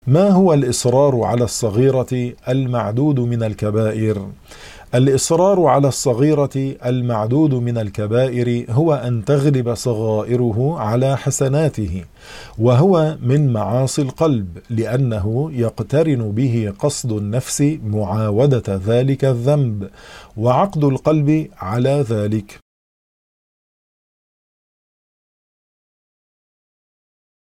ما هو الإصرار على الصغيرة المعدود من الكبائر؟ الإصرار على الصغيرة المعدود من الكبائر هو أن تغلب صغائره على حسناته، وهو من معاصي القلب، لأنه يقترن به قصد النفس معاودة ذلك الذنب، وعقد القلب على ذلك.